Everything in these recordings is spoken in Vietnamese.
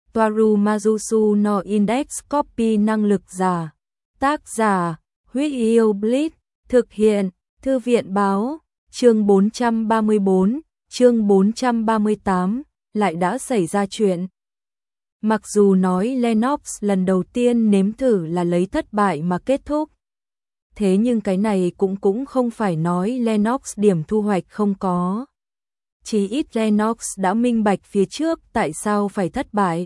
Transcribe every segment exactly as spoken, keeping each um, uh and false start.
Toaru Majusu no Index Copy năng lực giả. Tác giả, Huyết Yêu Blitz, thực hiện, Thư viện báo, chương bốn trăm ba mươi bốn, chương bốn trăm ba mươi tám, lại đã xảy ra chuyện. Mặc dù nói Lennox lần đầu tiên nếm thử là lấy thất bại mà kết thúc, thế nhưng cái này cũng cũng không phải nói Lennox điểm thu hoạch không có. Chỉ ít Lennox đã minh bạch phía trước tại sao phải thất bại.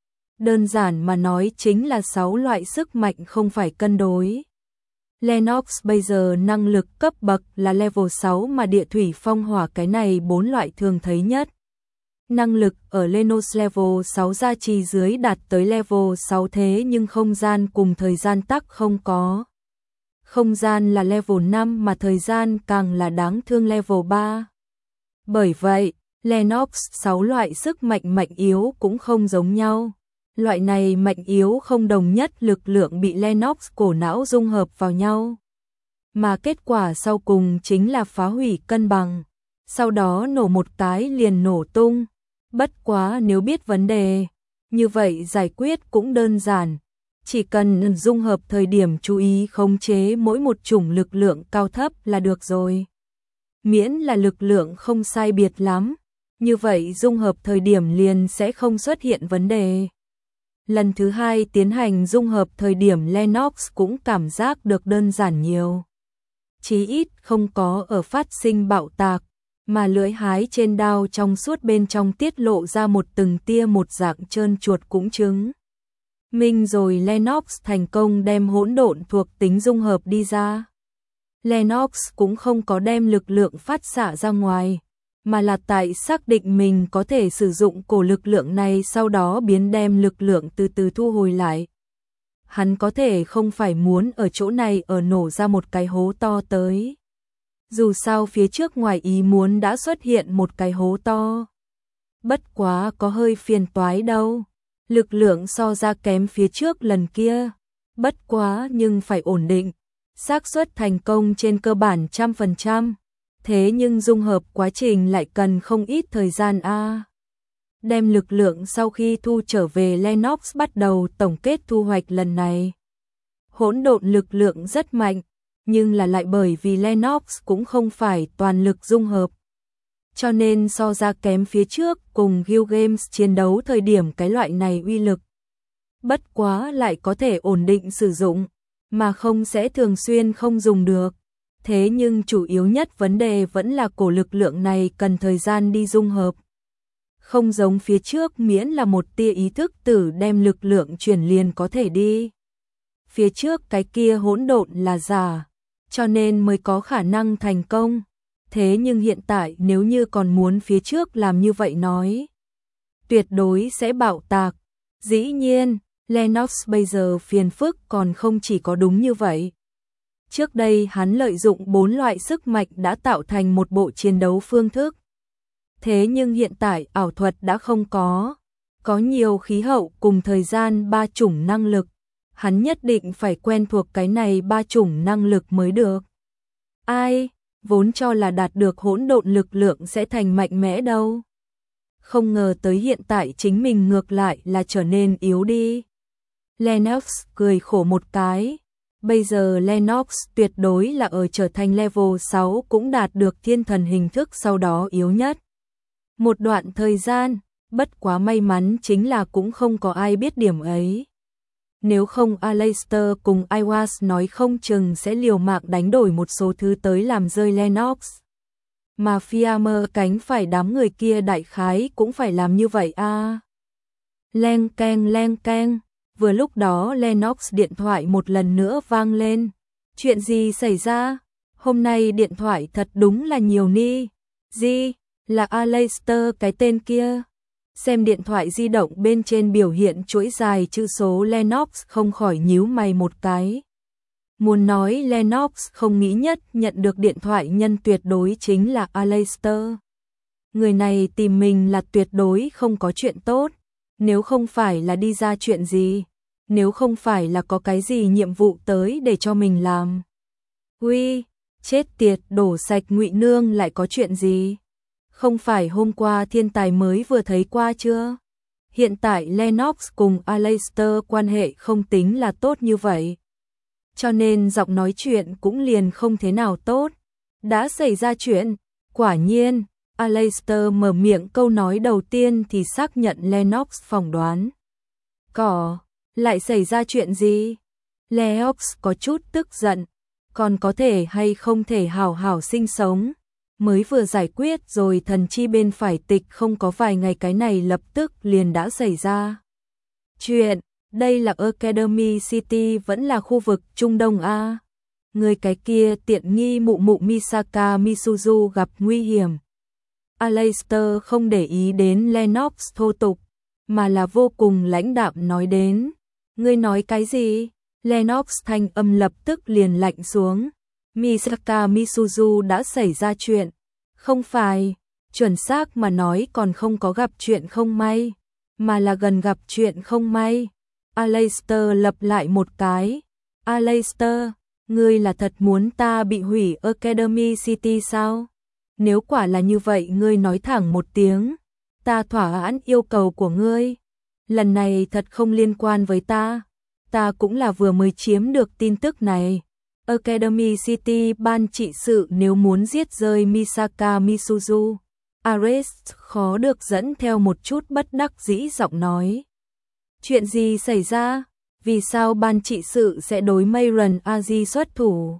Đơn giản mà nói chính là sáu loại sức mạnh không phải cân đối. Lennox bây giờ năng lực cấp bậc là level sáu mà địa thủy phong hỏa cái này bốn loại thường thấy nhất. Năng lực ở Lennox level sáu gia trì dưới đạt tới level sáu thế nhưng không gian cùng thời gian tắc không có. Không gian là level năm mà thời gian càng là đáng thương level ba. Bởi vậy, Lennox sáu loại sức mạnh mạnh yếu cũng không giống nhau. Loại này mạnh yếu không đồng nhất lực lượng bị Lennox cổ não dung hợp vào nhau. Mà kết quả sau cùng chính là phá hủy cân bằng. Sau đó nổ một cái liền nổ tung. Bất quá nếu biết vấn đề, như vậy giải quyết cũng đơn giản. Chỉ cần dung hợp thời điểm chú ý khống chế mỗi một chủng lực lượng cao thấp là được rồi. Miễn là lực lượng không sai biệt lắm, như vậy dung hợp thời điểm liền sẽ không xuất hiện vấn đề. Lần thứ hai tiến hành dung hợp thời điểm Lennox cũng cảm giác được đơn giản nhiều. Chí ít không có ở phát sinh bạo tạc, mà lưỡi hái trên đao trong suốt bên trong tiết lộ ra một từng tia một dạng trơn chuột cũng chứng. Minh rồi Lennox thành công đem hỗn độn thuộc tính dung hợp đi ra. Lennox cũng không có đem lực lượng phát xạ ra ngoài, mà là tại xác định mình có thể sử dụng cổ lực lượng này sau đó biến đem lực lượng từ từ thu hồi lại. Hắn có thể không phải muốn ở chỗ này ở nổ ra một cái hố to tới. Dù sao phía trước ngoài ý muốn đã xuất hiện một cái hố to. Bất quá có hơi phiền toái đâu. Lực lượng so ra kém phía trước lần kia. Bất quá nhưng phải ổn định. Xác suất thành công trên cơ bản trăm phần trăm. Thế nhưng dung hợp quá trình lại cần không ít thời gian a. Đem lực lượng sau khi thu trở về Lennox bắt đầu tổng kết thu hoạch lần này. Hỗn độn lực lượng rất mạnh, nhưng là lại bởi vì Lennox cũng không phải toàn lực dung hợp. Cho nên so ra kém phía trước cùng Guild Games chiến đấu thời điểm cái loại này uy lực. Bất quá lại có thể ổn định sử dụng, mà không sẽ thường xuyên không dùng được. Thế nhưng chủ yếu nhất vấn đề vẫn là cổ lực lượng này cần thời gian đi dung hợp. Không giống phía trước miễn là một tia ý thức tử đem lực lượng chuyển liền có thể đi. Phía trước cái kia hỗn độn là giả, cho nên mới có khả năng thành công. Thế nhưng hiện tại nếu như còn muốn phía trước làm như vậy nói, tuyệt đối sẽ bạo tạc. Dĩ nhiên, Lennox bây giờ phiền phức còn không chỉ có đúng như vậy. Trước đây hắn lợi dụng bốn loại sức mạnh đã tạo thành một bộ chiến đấu phương thức. Thế nhưng hiện tại ảo thuật đã không có. Có nhiều khí hậu cùng thời gian ba chủng năng lực. Hắn nhất định phải quen thuộc cái này ba chủng năng lực mới được. Ai, vốn cho là đạt được hỗn độn lực lượng sẽ thành mạnh mẽ đâu. Không ngờ tới hiện tại chính mình ngược lại là trở nên yếu đi. Lennox cười khổ một cái. Bây giờ Lennox tuyệt đối là ở trở thành level sáu cũng đạt được thiên thần hình thức sau đó yếu nhất. Một đoạn thời gian, bất quá may mắn chính là cũng không có ai biết điểm ấy. Nếu không Aleister cùng Iwas nói không chừng sẽ liều mạng đánh đổi một số thứ tới làm rơi Lennox. Mà Fiammer cánh phải đám người kia đại khái cũng phải làm như vậy a. À. Leng keng leng keng. Vừa lúc đó Lennox điện thoại một lần nữa vang lên. Chuyện gì xảy ra? Hôm nay điện thoại thật đúng là nhiều ni. Gì? Là Aleister cái tên kia. Xem điện thoại di động bên trên biểu hiện chuỗi dài chữ số Lennox không khỏi nhíu mày một cái. Muốn nói Lennox không nghĩ nhất nhận được điện thoại nhân tuyệt đối chính là Aleister. Người này tìm mình là tuyệt đối không có chuyện tốt. Nếu không phải là đi ra chuyện gì, nếu không phải là có cái gì nhiệm vụ tới để cho mình làm. Uy, chết tiệt, đổ sạch Ngụy Nương lại có chuyện gì? Không phải hôm qua thiên tài mới vừa thấy qua chưa? Hiện tại Lennox cùng Aleister quan hệ không tính là tốt như vậy. Cho nên giọng nói chuyện cũng liền không thế nào tốt. Đã xảy ra chuyện, quả nhiên, Aleister mở miệng câu nói đầu tiên thì xác nhận Lennox phỏng đoán. Có, lại xảy ra chuyện gì? Lennox có chút tức giận, còn có thể hay không thể hảo hảo sinh sống. Mới vừa giải quyết rồi thần chi bên phải tịch không có vài ngày cái này lập tức liền đã xảy ra. Chuyện, đây là Academy City vẫn là khu vực Trung Đông A. Người cái kia tiện nghi mụ mụ Misaka Misuzu gặp nguy hiểm. Aleister không để ý đến Lennox thô tục, mà là vô cùng lãnh đạm nói đến. Ngươi nói cái gì? Lennox thanh âm lập tức liền lạnh xuống. Misaka Misuzu đã xảy ra chuyện. Không phải, chuẩn xác mà nói còn không có gặp chuyện không may, mà là gần gặp chuyện không may. Aleister lặp lại một cái. Aleister, ngươi là thật muốn ta bị hủy Academy City sao? Nếu quả là như vậy ngươi nói thẳng một tiếng, ta thỏa mãn yêu cầu của ngươi. Lần này thật không liên quan với ta, ta cũng là vừa mới chiếm được tin tức này. Academy City ban trị sự nếu muốn giết rơi Misaka Misuzu. Ares khó được dẫn theo một chút bất đắc dĩ giọng nói. Chuyện gì xảy ra? Vì sao ban trị sự sẽ đối Mayron Aji xuất thủ?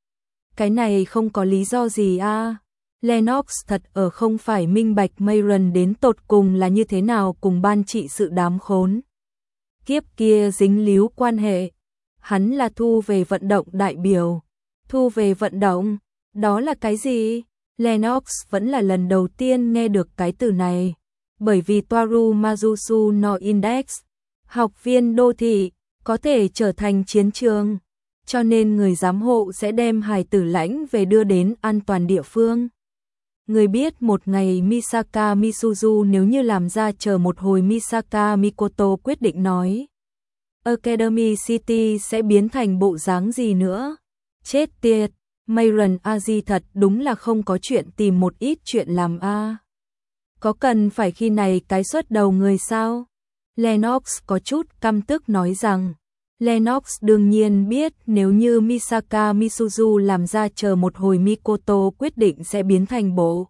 Cái này không có lý do gì a. À? Lennox thật ở không phải minh bạch Mayron đến tột cùng là như thế nào cùng ban trị sự đám khốn. Kiếp kia dính líu quan hệ. Hắn là thu về vận động đại biểu. Thu về vận động, đó là cái gì? Lennox vẫn là lần đầu tiên nghe được cái từ này. Bởi vì Toaru Mazusu no Index, học viên đô thị, có thể trở thành chiến trường. Cho nên người giám hộ sẽ đem hài tử lãnh về đưa đến an toàn địa phương. Người biết một ngày Misaka Misuzu nếu như làm ra chờ một hồi Misaka Mikoto quyết định nói. Academy City sẽ biến thành bộ dáng gì nữa? Chết tiệt, Mayron Aji thật đúng là không có chuyện tìm một ít chuyện làm a. À. Có cần phải khi này cái xuất đầu người sao? Lennox có chút căm tức nói rằng. Lennox đương nhiên biết nếu như Misaka Misuzu làm ra chờ một hồi Mikoto quyết định sẽ biến thành bộ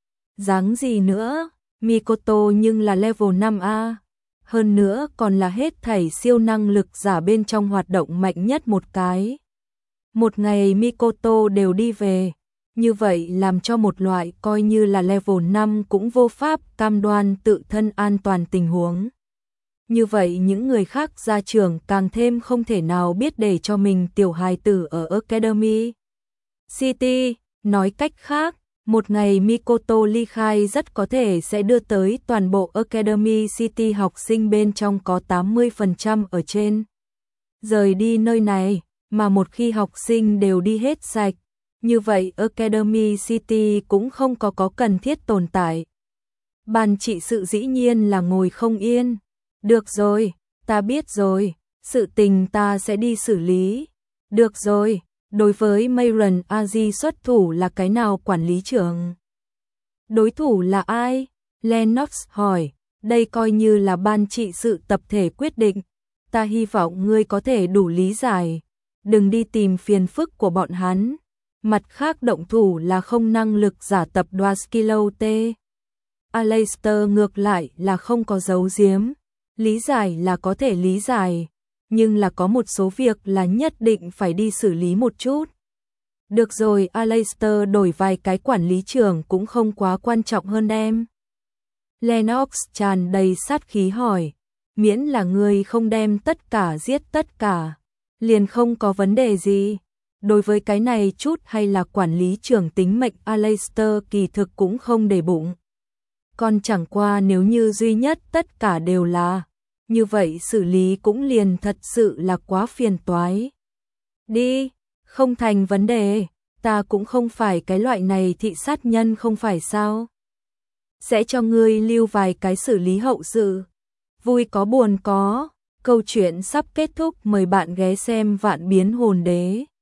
dáng gì nữa? Mikoto nhưng là level năm A. Hơn nữa còn là hết thảy siêu năng lực giả bên trong hoạt động mạnh nhất một cái. Một ngày Mikoto đều đi về, như vậy làm cho một loại coi như là level năm cũng vô pháp cam đoan tự thân an toàn tình huống. Như vậy những người khác ra trường càng thêm không thể nào biết để cho mình tiểu hài tử ở Academy City. Nói cách khác, một ngày Mikoto ly khai rất có thể sẽ đưa tới toàn bộ Academy City học sinh bên trong có tám mươi phần trăm ở trên rời đi nơi này, mà một khi học sinh đều đi hết sạch, như vậy Academy City cũng không có có cần thiết tồn tại. Ban trị sự dĩ nhiên là ngồi không yên. Được rồi, ta biết rồi, sự tình ta sẽ đi xử lý. Được rồi, đối với Mayron Aji xuất thủ là cái nào quản lý trưởng? Đối thủ là ai? Lennox hỏi, đây coi như là ban trị sự tập thể quyết định. Ta hy vọng ngươi có thể đủ lý giải. Đừng đi tìm phiền phức của bọn hắn. Mặt khác động thủ là không năng lực giả tập đoàn Skilote. Aleister ngược lại là không có giấu giếm. Lý giải là có thể lý giải, nhưng là có một số việc là nhất định phải đi xử lý một chút. Được rồi, Aleister đổi vài cái quản lý trưởng cũng không quá quan trọng hơn em. Lennox tràn đầy sát khí hỏi, miễn là ngươi không đem tất cả giết tất cả, liền không có vấn đề gì. Đối với cái này chút hay là quản lý trưởng tính mệnh Aleister kỳ thực cũng không để bụng. Còn chẳng qua nếu như duy nhất tất cả đều là, như vậy xử lý cũng liền thật sự là quá phiền toái. Đi, không thành vấn đề, ta cũng không phải cái loại này thị sát nhân không phải sao. Sẽ cho ngươi lưu vài cái xử lý hậu sự. Vui có buồn có, câu chuyện sắp kết thúc, mời bạn ghé xem Vạn Biến Hồn Đế.